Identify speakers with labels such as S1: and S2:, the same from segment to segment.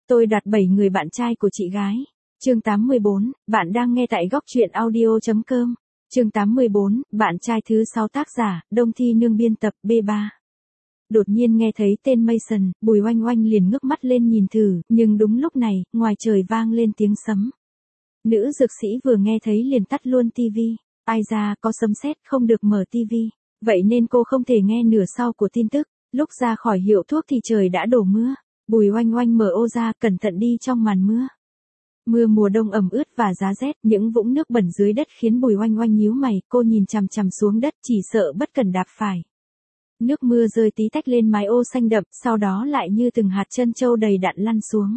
S1: Tôi đoạt 7 người bạn trai của chị gái. Chương 84, bạn đang nghe tại góc truyện audio.com. Chương 84, bạn trai thứ 6 tác giả, Đông Thi Nương biên tập B3. Đột nhiên nghe thấy tên Mason, Bùi Oanh Oanh liền ngước mắt lên nhìn thử, nhưng đúng lúc này, ngoài trời vang lên tiếng sấm. Nữ dược sĩ vừa nghe thấy liền tắt luôn tivi. Ai ra, có sấm sét không được mở tivi. Vậy nên cô không thể nghe nửa sau của tin tức. Lúc ra khỏi hiệu thuốc thì trời đã đổ mưa. Bùi Oanh Oanh mở ô ra, cẩn thận đi trong màn mưa. Mưa mùa đông ẩm ướt và giá rét, những vũng nước bẩn dưới đất khiến Bùi Oanh Oanh nhíu mày, cô nhìn chằm chằm xuống đất, chỉ sợ bất cẩn đạp phải. Nước mưa rơi tí tách lên mái ô xanh đậm, sau đó lại như từng hạt trân châu đầy đặn lăn xuống.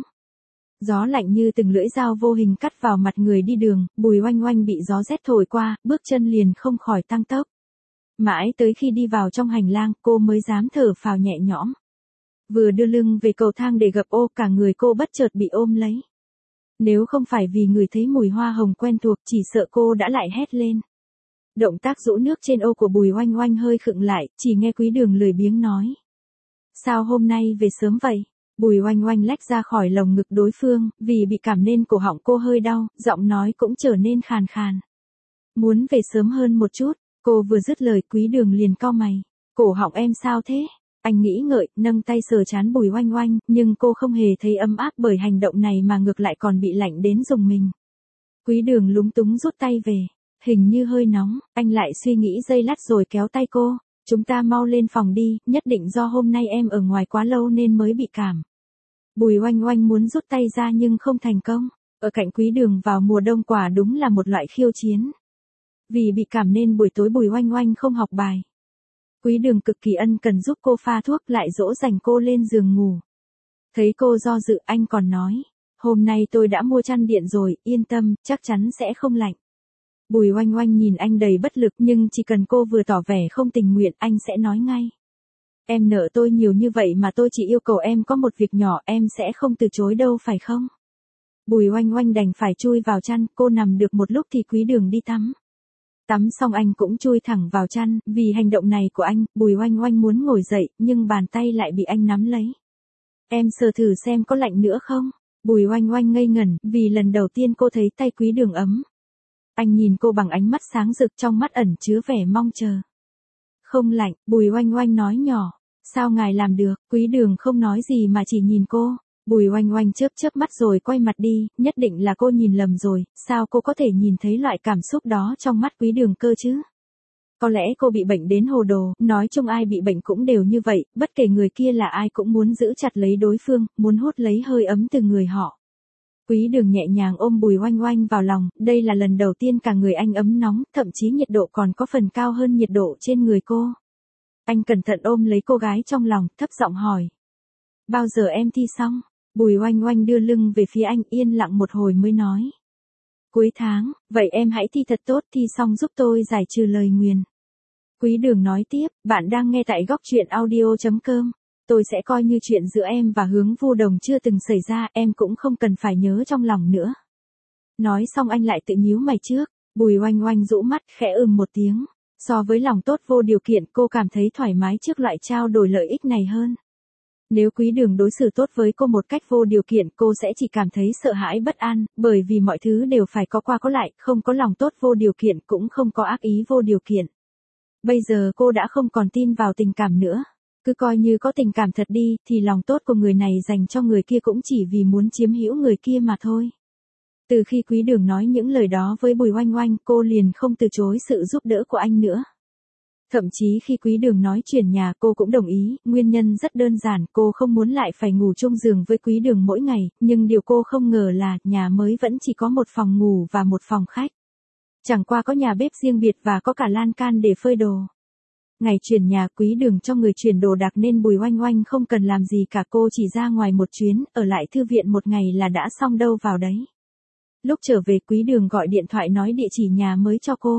S1: Gió lạnh như từng lưỡi dao vô hình cắt vào mặt người đi đường, Bùi Oanh Oanh bị gió rét thổi qua, bước chân liền không khỏi tăng tốc. Mãi tới khi đi vào trong hành lang, cô mới dám thở phào nhẹ nhõm. Vừa đưa lưng về cầu thang để gập ô, cả người cô bất chợt bị ôm lấy. Nếu không phải vì người thấy mùi hoa hồng quen thuộc, chỉ sợ cô đã lại hét lên. Động tác rũ nước trên ô của Bùi Oanh Oanh hơi khựng lại, chỉ nghe Quý Đường lười biếng nói. Sao hôm nay về sớm vậy? Bùi Oanh Oanh lách ra khỏi lồng ngực đối phương, vì bị cảm nên cổ họng cô hơi đau, giọng nói cũng trở nên khàn khàn. Muốn về sớm hơn một chút, cô vừa dứt lời Quý Đường liền cau mày. Cổ họng em sao thế? Anh nghĩ ngợi, nâng tay sờ trán Bùi Oanh Oanh, nhưng cô không hề thấy ấm áp bởi hành động này mà ngược lại còn bị lạnh đến rùng mình. Quý Đường lúng túng rút tay về, hình như hơi nóng, anh lại suy nghĩ giây lát rồi kéo tay cô. Chúng ta mau lên phòng đi, nhất định do hôm nay em ở ngoài quá lâu nên mới bị cảm. Bùi Oanh Oanh muốn rút tay ra nhưng không thành công. Ở cạnh Quý Đường vào mùa đông quả đúng là một loại khiêu chiến. Vì bị cảm nên buổi tối Bùi Oanh Oanh không học bài. Quý Đường cực kỳ ân cần giúp cô pha thuốc lại dỗ dành cô lên giường ngủ. Thấy cô do dự anh còn nói, hôm nay tôi đã mua chăn điện rồi, yên tâm, chắc chắn sẽ không lạnh. Bùi Oanh Oanh nhìn anh đầy bất lực nhưng chỉ cần cô vừa tỏ vẻ không tình nguyện anh sẽ nói ngay. Em nợ tôi nhiều như vậy mà tôi chỉ yêu cầu em có một việc nhỏ em sẽ không từ chối đâu phải không? Bùi Oanh Oanh đành phải chui vào chăn, cô nằm được một lúc thì Quý Đường đi tắm. Tắm xong anh cũng chui thẳng vào chăn, vì hành động này của anh, Bùi Oanh Oanh muốn ngồi dậy, nhưng bàn tay lại bị anh nắm lấy. Em sờ thử xem có lạnh nữa không? Bùi Oanh Oanh ngây ngẩn, vì lần đầu tiên cô thấy tay Quý Đường ấm. Anh nhìn cô bằng ánh mắt sáng rực, trong mắt ẩn chứa vẻ mong chờ. Không lạnh, Bùi Oanh Oanh nói nhỏ. Sao ngài làm được? Quý Đường không nói gì mà chỉ nhìn cô. Bùi Oanh Oanh chớp mắt rồi quay mặt đi, nhất định là cô nhìn lầm rồi, sao cô có thể nhìn thấy loại cảm xúc đó trong mắt Quý Đường cơ chứ? Có lẽ cô bị bệnh đến hồ đồ, nói chung ai bị bệnh cũng đều như vậy, bất kể người kia là ai cũng muốn giữ chặt lấy đối phương, muốn hút lấy hơi ấm từ người họ. Quý Đường nhẹ nhàng ôm Bùi Oanh Oanh vào lòng, đây là lần đầu tiên cả người anh ấm nóng, thậm chí nhiệt độ còn có phần cao hơn nhiệt độ trên người cô. Anh cẩn thận ôm lấy cô gái trong lòng, thấp giọng hỏi. Bao giờ em thi xong? Bùi Oanh Oanh đưa lưng về phía anh, yên lặng một hồi mới nói. Cuối tháng, vậy em hãy thi thật tốt, thi xong giúp tôi giải trừ lời nguyền. Quý Đường nói tiếp, bạn đang nghe tại góc truyện audio.com. Tôi sẽ coi như chuyện giữa em và Hướng Vu Đồng chưa từng xảy ra, em cũng không cần phải nhớ trong lòng nữa. Nói xong anh lại tự nhíu mày trước, Bùi Oanh Oanh rũ mắt, khẽ một tiếng. So với lòng tốt vô điều kiện, cô cảm thấy thoải mái trước loại trao đổi lợi ích này hơn. Nếu Quý Đường đối xử tốt với cô một cách vô điều kiện, cô sẽ chỉ cảm thấy sợ hãi bất an, bởi vì mọi thứ đều phải có qua có lại, không có lòng tốt vô điều kiện cũng không có ác ý vô điều kiện. Bây giờ cô đã không còn tin vào tình cảm nữa. Cứ coi như có tình cảm thật đi, thì lòng tốt của người này dành cho người kia cũng chỉ vì muốn chiếm hữu người kia mà thôi. Từ khi Quý Đường nói những lời đó với Bùi Oanh Oanh, cô liền không từ chối sự giúp đỡ của anh nữa. Thậm chí khi Quý Đường nói chuyển nhà cô cũng đồng ý, nguyên nhân rất đơn giản, cô không muốn lại phải ngủ chung giường với Quý Đường mỗi ngày, nhưng điều cô không ngờ là nhà mới vẫn chỉ có một phòng ngủ và một phòng khách. Chẳng qua có nhà bếp riêng biệt và có cả lan can để phơi đồ. Ngày chuyển nhà Quý Đường cho người chuyển đồ đạc nên Bùi Oanh Oanh không cần làm gì cả, cô chỉ ra ngoài một chuyến, ở lại thư viện một ngày là đã xong đâu vào đấy. Lúc trở về Quý Đường gọi điện thoại nói địa chỉ nhà mới cho cô.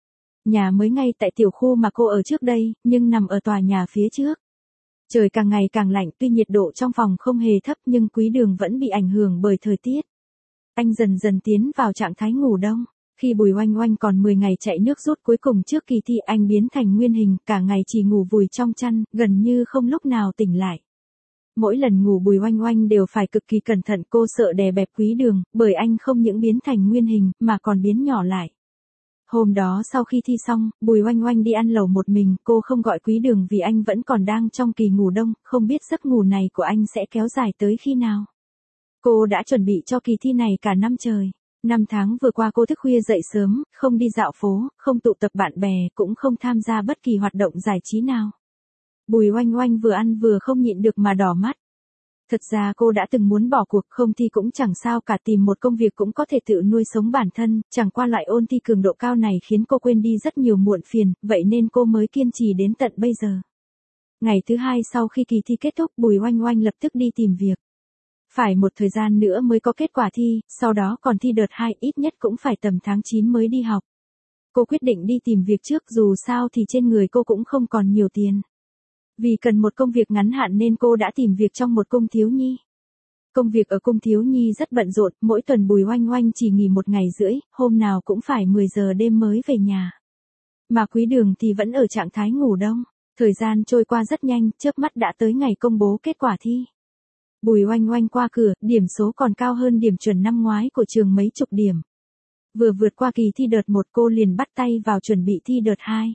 S1: Nhà mới ngay tại tiểu khu mà cô ở trước đây, nhưng nằm ở tòa nhà phía trước. Trời càng ngày càng lạnh, tuy nhiệt độ trong phòng không hề thấp nhưng Quý Đường vẫn bị ảnh hưởng bởi thời tiết. Anh dần dần tiến vào trạng thái ngủ đông. Khi Bùi Oanh Oanh còn 10 ngày chạy nước rút cuối cùng trước kỳ thi, anh biến thành nguyên hình, cả ngày chỉ ngủ vùi trong chăn, gần như không lúc nào tỉnh lại. Mỗi lần ngủ Bùi Oanh Oanh đều phải cực kỳ cẩn thận, cô sợ đè bẹp Quý Đường, bởi anh không những biến thành nguyên hình, mà còn biến nhỏ lại. Hôm đó sau khi thi xong, Bùi Oanh Oanh đi ăn lẩu một mình, cô không gọi Quý Đường vì anh vẫn còn đang trong kỳ ngủ đông, không biết giấc ngủ này của anh sẽ kéo dài tới khi nào. Cô đã chuẩn bị cho kỳ thi này cả năm trời. 5 tháng vừa qua cô thức khuya dậy sớm, không đi dạo phố, không tụ tập bạn bè, cũng không tham gia bất kỳ hoạt động giải trí nào. Bùi Oanh Oanh vừa ăn vừa không nhịn được mà đỏ mắt. Thật ra cô đã từng muốn bỏ cuộc, không thi cũng chẳng sao cả, tìm một công việc cũng có thể tự nuôi sống bản thân, chẳng qua loại ôn thi cường độ cao này khiến cô quên đi rất nhiều muộn phiền, vậy nên cô mới kiên trì đến tận bây giờ. Ngày thứ 2 sau khi kỳ thi kết thúc, Bùi Oanh Oanh lập tức đi tìm việc. Phải một thời gian nữa mới có kết quả thi, sau đó còn thi đợt 2, ít nhất cũng phải tầm tháng 9 mới đi học. Cô quyết định đi tìm việc trước, dù sao thì trên người cô cũng không còn nhiều tiền. Vì cần một công việc ngắn hạn nên cô đã tìm việc trong một cung thiếu nhi. Công việc ở cung thiếu nhi rất bận rộn, mỗi tuần Bùi Oanh Oanh chỉ nghỉ 1 ngày rưỡi, hôm nào cũng phải 10 giờ đêm mới về nhà. Mà Quý Đường thì vẫn ở trạng thái ngủ đông. Thời gian trôi qua rất nhanh, chớp mắt đã tới ngày công bố kết quả thi. Bùi Oanh Oanh qua cửa, điểm số còn cao hơn điểm chuẩn năm ngoái của trường mấy chục điểm. Vừa vượt qua kỳ thi đợt 1 cô liền bắt tay vào chuẩn bị thi đợt 2.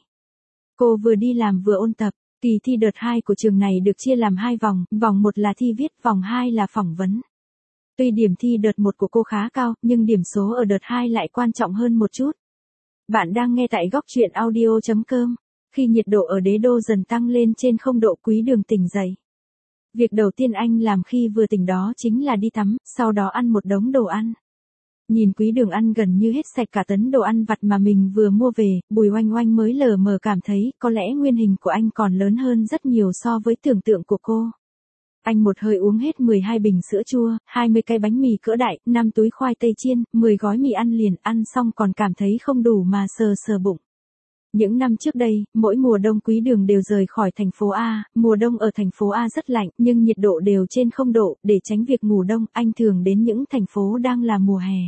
S1: Cô vừa đi làm vừa ôn tập. Kỳ thi đợt 2 của trường này được chia làm 2 vòng, vòng 1 là thi viết, vòng 2 là phỏng vấn. Tuy điểm thi đợt 1 của cô khá cao, nhưng điểm số ở đợt 2 lại quan trọng hơn một chút. Bạn đang nghe tại góc truyện audio.com. Khi nhiệt độ ở đế đô dần tăng lên trên 0 độ, Quý Đường tỉnh dậy. Việc đầu tiên anh làm khi vừa tỉnh đó chính là đi tắm, sau đó ăn một đống đồ ăn. Nhìn Quý Đường ăn gần như hết sạch cả tấn đồ ăn vặt mà mình vừa mua về, Bùi Oanh Oanh mới lờ mờ cảm thấy có lẽ nguyên hình của anh còn lớn hơn rất nhiều so với tưởng tượng của cô. Anh một hơi uống hết 12 bình sữa chua, 20 cái bánh mì cỡ đại, 5 túi khoai tây chiên, 10 gói mì ăn liền, ăn xong còn cảm thấy không đủ mà sờ sờ bụng. Những năm trước đây, mỗi mùa đông Quý Đường đều rời khỏi thành phố A, mùa đông ở thành phố A rất lạnh, nhưng nhiệt độ đều trên 0 độ, để tránh việc ngủ đông, anh thường đến những thành phố đang là mùa hè.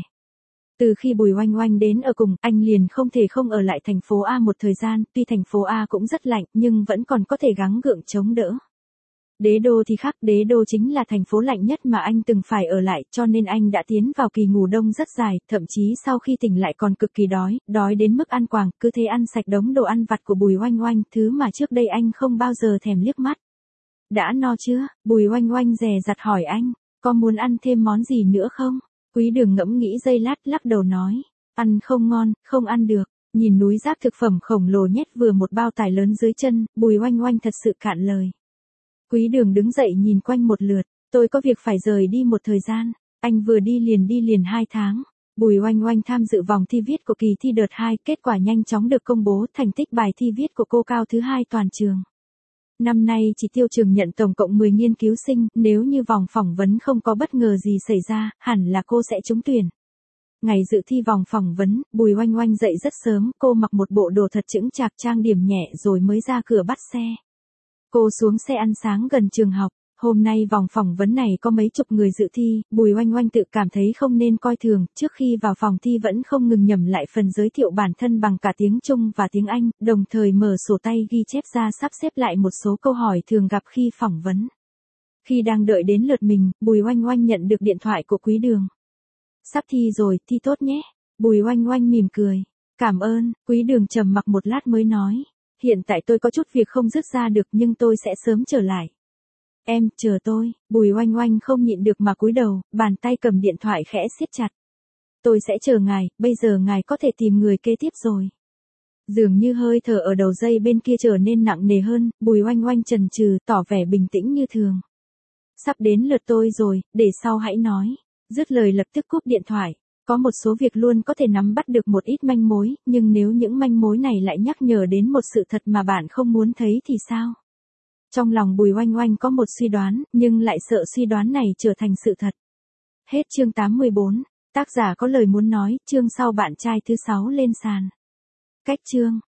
S1: Từ khi Bùi Oanh Oanh đến ở cùng, anh liền không thể không ở lại thành phố A một thời gian, tuy thành phố A cũng rất lạnh, nhưng vẫn còn có thể gắng gượng chống đỡ. Đế đô thì khác, đế đô chính là thành phố lạnh nhất mà anh từng phải ở lại, cho nên anh đã tiến vào kỳ ngủ đông rất dài, thậm chí sau khi tỉnh lại còn cực kỳ đói đến mức ăn quàng, cứ thế ăn sạch đống đồ ăn vặt của Bùi Oanh Oanh, thứ mà trước đây anh không bao giờ thèm liếc mắt. Đã no chưa? Bùi Oanh Oanh dè dặt hỏi anh, có muốn ăn thêm món gì nữa không? Quý Đường ngẫm nghĩ giây lát, lắc đầu nói, ăn không ngon, không ăn được. Nhìn núi rác thực phẩm khổng lồ nhét vừa một bao tải lớn dưới chân, Bùi Oanh Oanh thật sự cạn lời. Quý Đường đứng dậy nhìn quanh một lượt, tôi có việc phải rời đi một thời gian, anh vừa đi liền 2 tháng. Bùi Oanh Oanh tham dự vòng thi viết của kỳ thi đợt 2, kết quả nhanh chóng được công bố, thành tích bài thi viết của cô cao thứ 2 toàn trường. Năm nay chỉ tiêu trường nhận tổng cộng 10 nghiên cứu sinh, nếu như vòng phỏng vấn không có bất ngờ gì xảy ra, hẳn là cô sẽ trúng tuyển. Ngày dự thi vòng phỏng vấn, Bùi Oanh Oanh dậy rất sớm, cô mặc một bộ đồ thật chững chạc, trang điểm nhẹ rồi mới ra cửa bắt xe. Cô xuống xe ăn sáng gần trường học. Hôm nay vòng phỏng vấn này có mấy chục người dự thi, Bùi Oanh Oanh tự cảm thấy không nên coi thường, trước khi vào phòng thi vẫn không ngừng nhẩm lại phần giới thiệu bản thân bằng cả tiếng Trung và tiếng Anh, đồng thời mở sổ tay ghi chép ra sắp xếp lại một số câu hỏi thường gặp khi phỏng vấn. Khi đang đợi đến lượt mình, Bùi Oanh Oanh nhận được điện thoại của Quý Đường. Sắp thi rồi, thi tốt nhé. Bùi Oanh Oanh mỉm cười. Cảm ơn. Quý Đường trầm mặc một lát mới nói. Hiện tại tôi có chút việc không dứt ra được nhưng tôi sẽ sớm trở lại. Em, chờ tôi. Bùi Oanh Oanh không nhịn được mà cúi đầu, bàn tay cầm điện thoại khẽ siết chặt. Tôi sẽ chờ ngài, bây giờ ngài có thể tìm người kế tiếp rồi. Dường như hơi thở ở đầu dây bên kia trở nên nặng nề hơn, Bùi Oanh Oanh chần chừ, tỏ vẻ bình tĩnh như thường. Sắp đến lượt tôi rồi, để sau hãy nói. Dứt lời lập tức cúp điện thoại. Có một số việc luôn có thể nắm bắt được một ít manh mối, nhưng nếu những manh mối này lại nhắc nhở đến một sự thật mà bạn không muốn thấy thì sao? Trong lòng Bùi Oanh Oanh có một suy đoán, nhưng lại sợ suy đoán này trở thành sự thật. Hết chương 84, tác giả có lời muốn nói, chương sau bạn trai thứ 6 lên sàn. Cách chương.